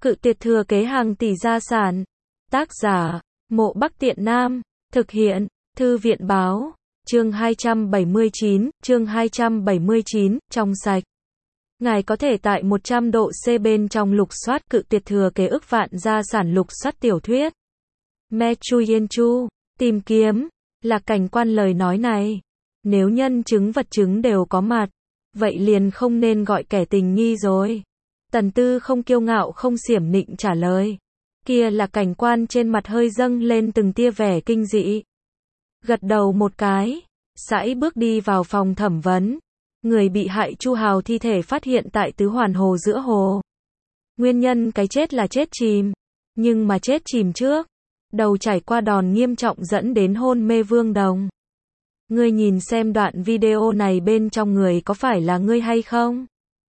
Cự tuyệt thừa kế hàng tỷ gia sản. Tác giả, Mộ Bắc Tiện Nam. Thực hiện, Thư viện báo. Chương 279, trong sạch. Ngài có thể tại 100 độ C bên trong lục soát cự tuyệt thừa kế ức vạn gia sản lục soát tiểu thuyết. Me Chu Yen Chu, tìm kiếm, là cảnh quan lời nói này. Nếu nhân chứng vật chứng đều có mặt, vậy liền không nên gọi kẻ tình nghi rồi. Tần Tư không kiêu ngạo không xiểm nịnh trả lời. Kia là cảnh quan trên mặt hơi dâng lên từng tia vẻ kinh dị. Gật đầu một cái, sải bước đi vào phòng thẩm vấn. Người bị hại Chu Hào thi thể phát hiện tại Tứ Hoàn Hồ giữa hồ. Nguyên nhân cái chết là chết chìm. Nhưng mà chết chìm trước. Đầu trải qua đòn nghiêm trọng dẫn đến hôn mê Vương Đồng. Ngươi nhìn xem đoạn video này bên trong người có phải là ngươi hay không?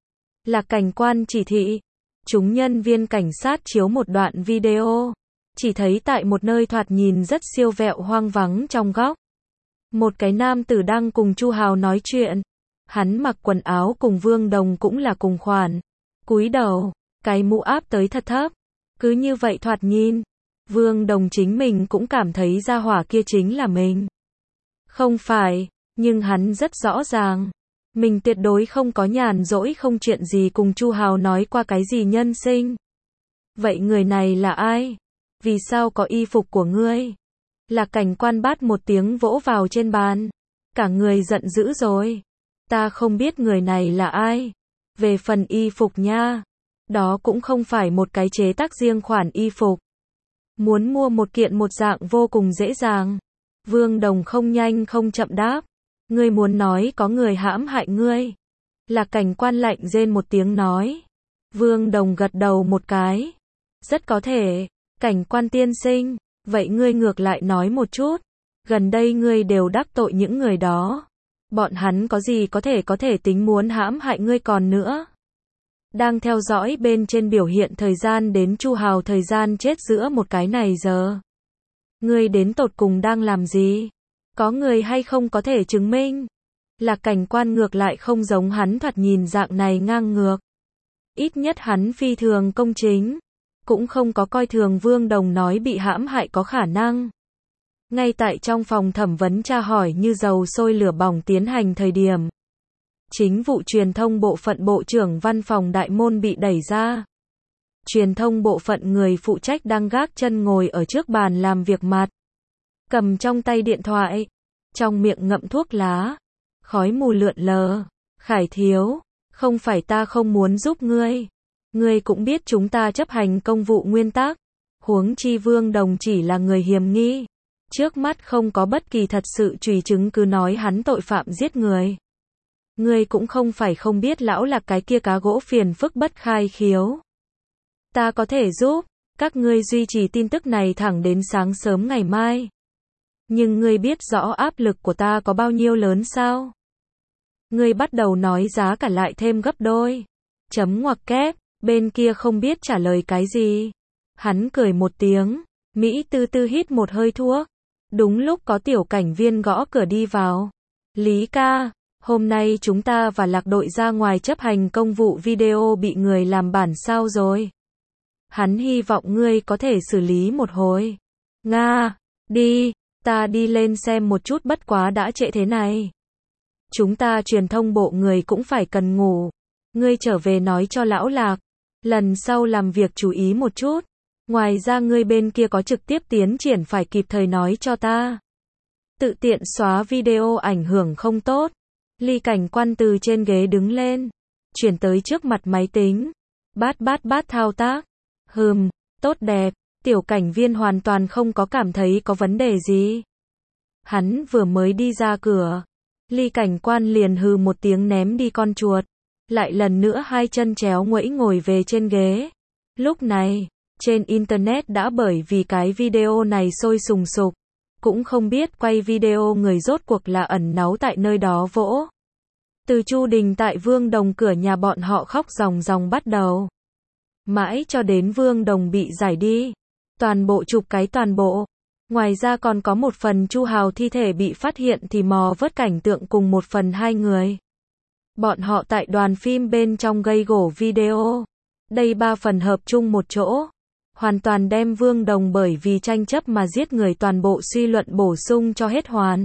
Là cảnh quan chỉ thị. Chúng nhân viên cảnh sát chiếu một đoạn video. Chỉ thấy tại một nơi thoạt nhìn rất siêu vẹo hoang vắng trong góc. Một cái nam tử đang cùng Chu Hào nói chuyện. Hắn mặc quần áo cùng Vương Đồng cũng là cùng khoản. Cúi đầu, cái mũ áp tới thật thấp. Cứ như vậy thoạt nhìn. Vương Đồng chính mình cũng cảm thấy gia hỏa kia chính là mình. Không phải, nhưng hắn rất rõ ràng. Mình tuyệt đối không có nhàn rỗi không chuyện gì cùng Chu Hào nói qua cái gì nhân sinh. Vậy người này là ai? Vì sao có y phục của ngươi? Là cảnh quan bát một tiếng vỗ vào trên bàn. Cả người giận dữ rồi. Ta không biết người này là ai. Về phần y phục nha. Đó cũng không phải một cái chế tác riêng khoản y phục. Muốn mua một kiện một dạng vô cùng dễ dàng. Vương Đồng không nhanh không chậm đáp. Ngươi muốn nói có người hãm hại ngươi. Là cảnh quan lạnh rên một tiếng nói. Vương Đồng gật đầu một cái. Rất có thể. Cảnh quan tiên sinh. Vậy ngươi ngược lại nói một chút. Gần đây ngươi đều đắc tội những người đó. Bọn hắn có gì có thể tính muốn hãm hại ngươi còn nữa. Đang theo dõi bên trên biểu hiện thời gian đến Chu Hào thời gian chết giữa một cái này giờ. Ngươi đến tột cùng đang làm gì? Có người hay không có thể chứng minh? Là cảnh quan ngược lại không giống hắn thoạt nhìn dạng này ngang ngược. Ít nhất hắn phi thường công chính. Cũng không có coi thường Vương Đồng nói bị hãm hại có khả năng. Ngay tại trong phòng thẩm vấn tra hỏi như dầu sôi lửa bỏng tiến hành thời điểm. Chính vụ truyền thông bộ phận bộ trưởng văn phòng đại môn bị đẩy ra. Truyền thông bộ phận người phụ trách đang gác chân ngồi ở trước bàn làm việc mặt. Cầm trong tay điện thoại. Trong miệng ngậm thuốc lá. Khói mù lượn lờ. Khải thiếu. Không phải ta không muốn giúp ngươi. Ngươi cũng biết chúng ta chấp hành công vụ nguyên tắc. Huống chi Vương Đồng chỉ là người hiểm nghi. Trước mắt không có bất kỳ thật sự truy chứng cứ nói hắn tội phạm giết người. Ngươi cũng không phải không biết lão là cái kia cá gỗ phiền phức bất khai khiếu. Ta có thể giúp các ngươi duy trì tin tức này thẳng đến sáng sớm ngày mai. Nhưng ngươi biết rõ áp lực của ta có bao nhiêu lớn sao? Ngươi bắt đầu nói giá cả lại thêm gấp đôi. Chấm ngoặc kép, bên kia không biết trả lời cái gì. Hắn cười một tiếng, Mỹ tư tư hít một hơi thuốc. Đúng lúc có tiểu cảnh viên gõ cửa đi vào. Lý ca, hôm nay chúng ta và Lạc đội ra ngoài chấp hành công vụ video bị người làm bản sao rồi. Hắn hy vọng ngươi có thể xử lý một hồi. Nga, đi, ta đi lên xem một chút bất quá đã trễ thế này. Chúng ta truyền thông bộ người cũng phải cần ngủ. Ngươi trở về nói cho lão Lạc. Lần sau làm việc chú ý một chút. Ngoài ra ngươi bên kia có trực tiếp tiến triển phải kịp thời nói cho ta. Tự tiện xóa video ảnh hưởng không tốt. Ly cảnh quan từ trên ghế đứng lên. Chuyển tới trước mặt máy tính. Bát thao tác. Tốt đẹp. Tiểu cảnh viên hoàn toàn không có cảm thấy có vấn đề gì. Hắn vừa mới đi ra cửa. Ly cảnh quan liền hừ một tiếng ném đi con chuột. Lại lần nữa hai chân chéo nguẫy ngồi về trên ghế. Lúc này, trên internet đã bởi vì cái video này sôi sùng sục. Cũng không biết quay video người rốt cuộc là ẩn náu tại nơi đó vỗ. Từ Chu Đình tại Vương Đồng cửa nhà bọn họ khóc ròng ròng bắt đầu. Mãi cho đến Vương Đồng bị giải đi. Toàn bộ chụp cái toàn bộ. Ngoài ra còn có một phần Chu Hào thi thể bị phát hiện thì mò vớt cảnh tượng cùng một phần hai người. Bọn họ tại đoàn phim bên trong gây gổ video. Đây 3 phần hợp chung một chỗ. Hoàn toàn đem Vương Đồng bởi vì tranh chấp mà giết người toàn bộ suy luận bổ sung cho hết hoàn.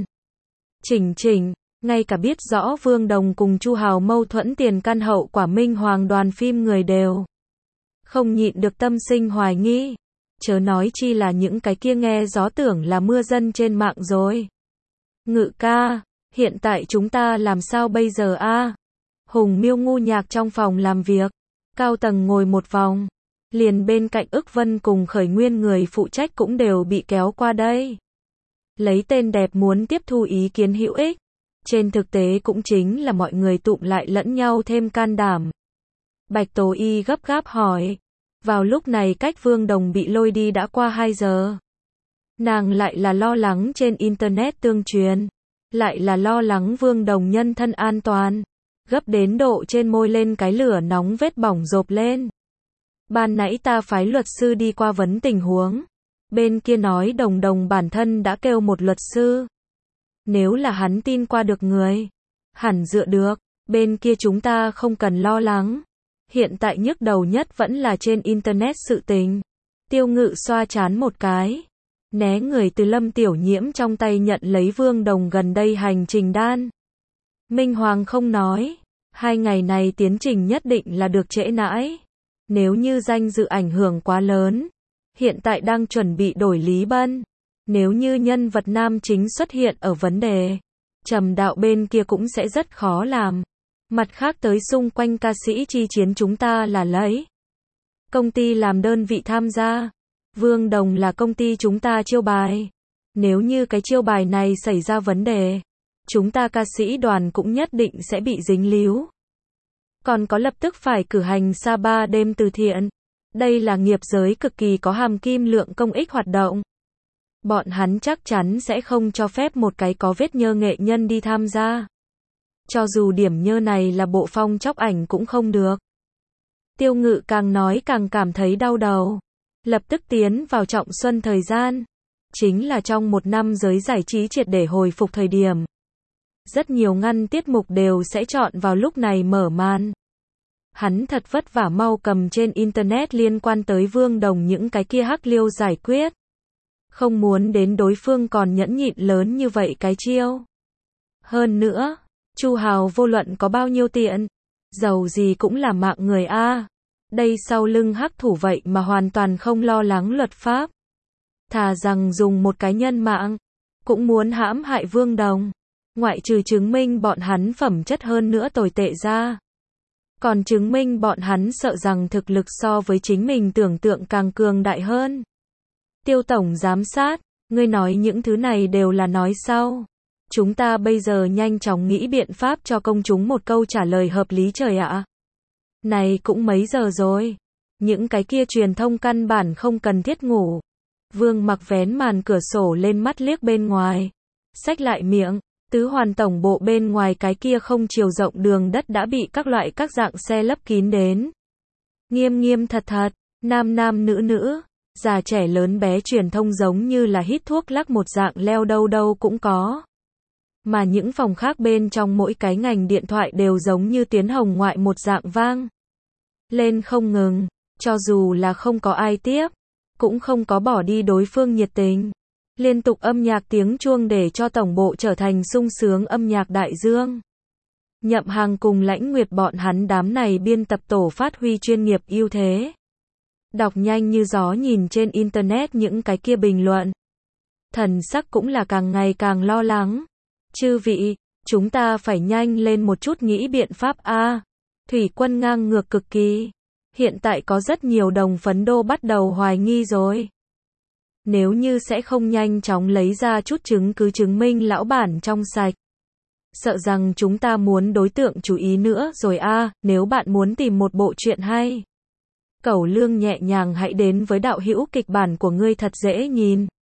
Chỉnh, ngay cả biết rõ Vương Đồng cùng Chu Hào mâu thuẫn tiền căn hậu quả Minh Hoàng đoàn phim người đều không nhịn được tâm sinh hoài nghi. Chớ nói chi là những cái kia nghe gió tưởng là mưa dân trên mạng rồi. Ngự ca, hiện tại chúng ta làm sao bây giờ a? Hùng Miêu ngu nhạc trong phòng làm việc, cao tầng ngồi một vòng, liền bên cạnh Ức Vân cùng Khởi Nguyên người phụ trách cũng đều bị kéo qua đây. Lấy tên đẹp muốn tiếp thu ý kiến hữu ích, trên thực tế cũng chính là mọi người tụm lại lẫn nhau thêm can đảm. Bạch Tố Y gấp gáp hỏi, vào lúc này cách Vương Đồng bị lôi đi đã qua 2 giờ. Nàng lại là lo lắng trên Internet tương truyền, lại là lo lắng Vương Đồng nhân thân an toàn, gấp đến độ trên môi lên cái lửa nóng vết bỏng rộp lên. Ban nãy ta phái luật sư đi qua vấn tình huống. Bên kia nói Đồng bản thân đã kêu một luật sư. Nếu là hắn tin qua được người, hẳn dựa được, bên kia chúng ta không cần lo lắng. Hiện tại nhức đầu nhất vẫn là trên Internet sự tình. Tiêu Ngự xoa chán một cái, né người từ Lâm Tiểu Nhiễm trong tay nhận lấy Vương Đồng gần đây hành trình đan. Minh Hoàng không nói, 2 ngày này tiến trình nhất định là được trễ nãi. Nếu như danh dự ảnh hưởng quá lớn, hiện tại đang chuẩn bị đổi Lý Bân. Nếu như nhân vật nam chính xuất hiện ở vấn đề, Trầm Đạo bên kia cũng sẽ rất khó làm. Mặt khác tới xung quanh ca sĩ chi chiến chúng ta là lấy công ty làm đơn vị tham gia. Vương Đồng là công ty chúng ta chiêu bài. Nếu như cái chiêu bài này xảy ra vấn đề, chúng ta ca sĩ đoàn cũng nhất định sẽ bị dính líu. Còn có lập tức phải cử hành Sapa đêm từ thiện. Đây là nghiệp giới cực kỳ có hàm kim lượng công ích hoạt động. Bọn hắn chắc chắn sẽ không cho phép một cái có vết nhơ nghệ nhân đi tham gia. Cho dù điểm nhơ này là bộ phong chóc ảnh cũng không được. Tiêu Ngự càng nói càng cảm thấy đau đầu. Lập tức tiến vào trọng xuân thời gian. Chính là trong một năm giới giải trí triệt để hồi phục thời điểm. Rất nhiều ngăn tiết mục đều sẽ chọn vào lúc này mở màn. Hắn thật vất vả mau cầm trên Internet liên quan tới Vương Đồng những cái kia hắc liêu giải quyết. Không muốn đến đối phương còn nhẫn nhịn lớn như vậy cái chiêu. Hơn nữa, Chu Hào vô luận có bao nhiêu tiện, dầu gì cũng là mạng người a. Đây sau lưng hắc thủ vậy mà hoàn toàn không lo lắng luật pháp. Thà rằng dùng một cái nhân mạng, cũng muốn hãm hại Vương Đồng. Ngoại trừ chứng minh bọn hắn phẩm chất hơn nữa tồi tệ ra. Còn chứng minh bọn hắn sợ rằng thực lực so với chính mình tưởng tượng càng cường đại hơn. Tiêu tổng giám sát, ngươi nói những thứ này đều là nói sau. Chúng ta bây giờ nhanh chóng nghĩ biện pháp cho công chúng một câu trả lời hợp lý trời ạ. Này cũng mấy giờ rồi. Những cái kia truyền thông căn bản không cần thiết ngủ. Vương Mặc vén màn cửa sổ lên mắt liếc bên ngoài. Xách lại miệng. Tứ Hoàn tổng bộ bên ngoài cái kia không chiều rộng đường đất đã bị các loại các dạng xe lấp kín đến. Nghiêm thật, nam nữ, già trẻ lớn bé truyền thông giống như là hít thuốc lắc một dạng leo đâu cũng có. Mà những phòng khác bên trong mỗi cái ngành điện thoại đều giống như tiếng hồng ngoại một dạng vang lên không ngừng, cho dù là không có ai tiếp, cũng không có bỏ đi đối phương nhiệt tình. Liên tục âm nhạc tiếng chuông để cho tổng bộ trở thành sung sướng âm nhạc đại dương. Nhậm Hàng cùng Lãnh Nguyệt bọn hắn đám này biên tập tổ phát huy chuyên nghiệp ưu thế. Đọc nhanh như gió nhìn trên Internet những cái kia bình luận. Thần sắc cũng là càng ngày càng lo lắng. Chư vị, chúng ta phải nhanh lên một chút nghĩ biện pháp a. Thủy Quân ngang ngược cực kỳ. Hiện tại có rất nhiều đồng phấn đô bắt đầu hoài nghi rồi. Nếu như sẽ không nhanh chóng lấy ra chút chứng cứ chứng minh lão bản trong sạch. Sợ rằng chúng ta muốn đối tượng chú ý nữa rồi a. Nếu bạn muốn tìm một bộ truyện hay, Cẩu Lương nhẹ nhàng hãy đến với đạo hữu kịch bản của ngươi thật dễ nhìn.